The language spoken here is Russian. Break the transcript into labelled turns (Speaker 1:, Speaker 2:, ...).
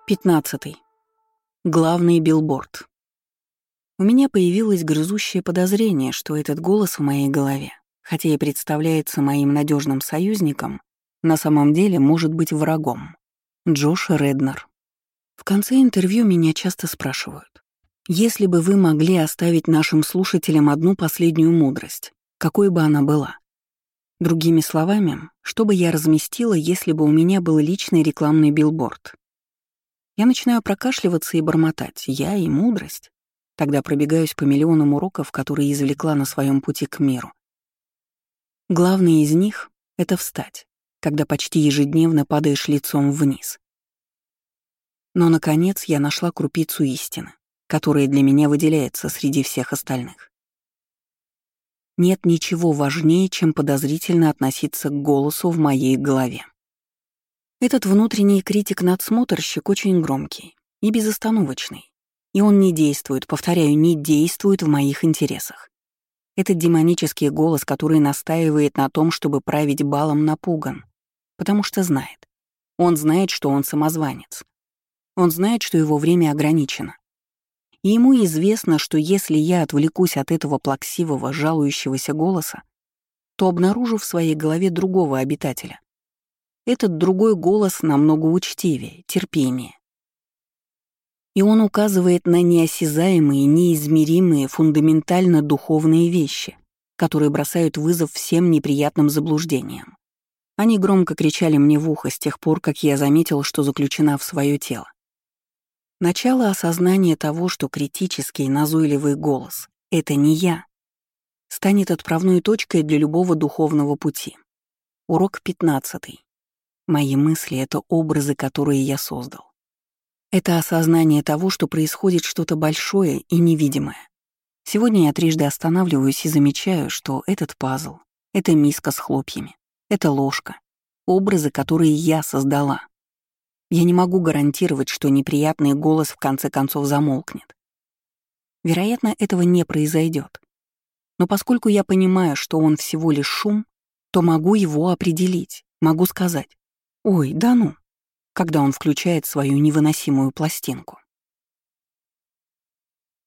Speaker 1: 15. Главный билборд. У меня появилось грызущее подозрение, что этот голос в моей голове, хотя и представляется моим надежным союзником, на самом деле может быть врагом. Джош Реднер. В конце интервью меня часто спрашивают: если бы вы могли оставить нашим слушателям одну последнюю мудрость, какой бы она была? Другими словами, что бы я разместила, если бы у меня был личный рекламный билборд? Я начинаю прокашливаться и бормотать: я и мудрость. Тогда пробегаюсь по миллионам уроков, которые извлекла на своем пути к миру. Главный из них — это встать, когда почти ежедневно падаешь лицом вниз. Но, наконец, я нашла крупицу истины, которая для меня выделяется среди всех остальных. Нет ничего важнее, чем подозрительно относиться к голосу в моей голове. Этот внутренний критик-надсмотрщик очень громкий и безостановочный. И он не действует, повторяю, не действует в моих интересах. Этот демонический голос, который настаивает на том, чтобы править балом, напуган, потому что знает. Он знает, что он самозванец. Он знает, что его время ограничено. И ему известно, что если я отвлекусь от этого плаксивого, жалующегося голоса, то обнаружу в своей голове другого обитателя. Этот другой голос намного учтивее, терпимее. И он указывает на неосязаемые, неизмеримые, фундаментально духовные вещи, которые бросают вызов всем неприятным заблуждениям. Они громко кричали мне в ухо с тех пор, как я заметил, что заключена в свое тело. Начало осознания того, что критический, назойливый голос — это не я, станет отправной точкой для любого духовного пути. Урок 15. Мои мысли — это образы, которые я создал. Это осознание того, что происходит что-то большое и невидимое. Сегодня я трижды останавливаюсь и замечаю, что этот пазл, эта миска с хлопьями, эта ложка — образы, которые я создала. Я не могу гарантировать, что неприятный голос в конце концов замолкнет. Вероятно, этого не произойдет. Но поскольку я понимаю, что он всего лишь шум, то могу его определить, могу сказать: «Ой, да ну», когда он включает свою невыносимую пластинку.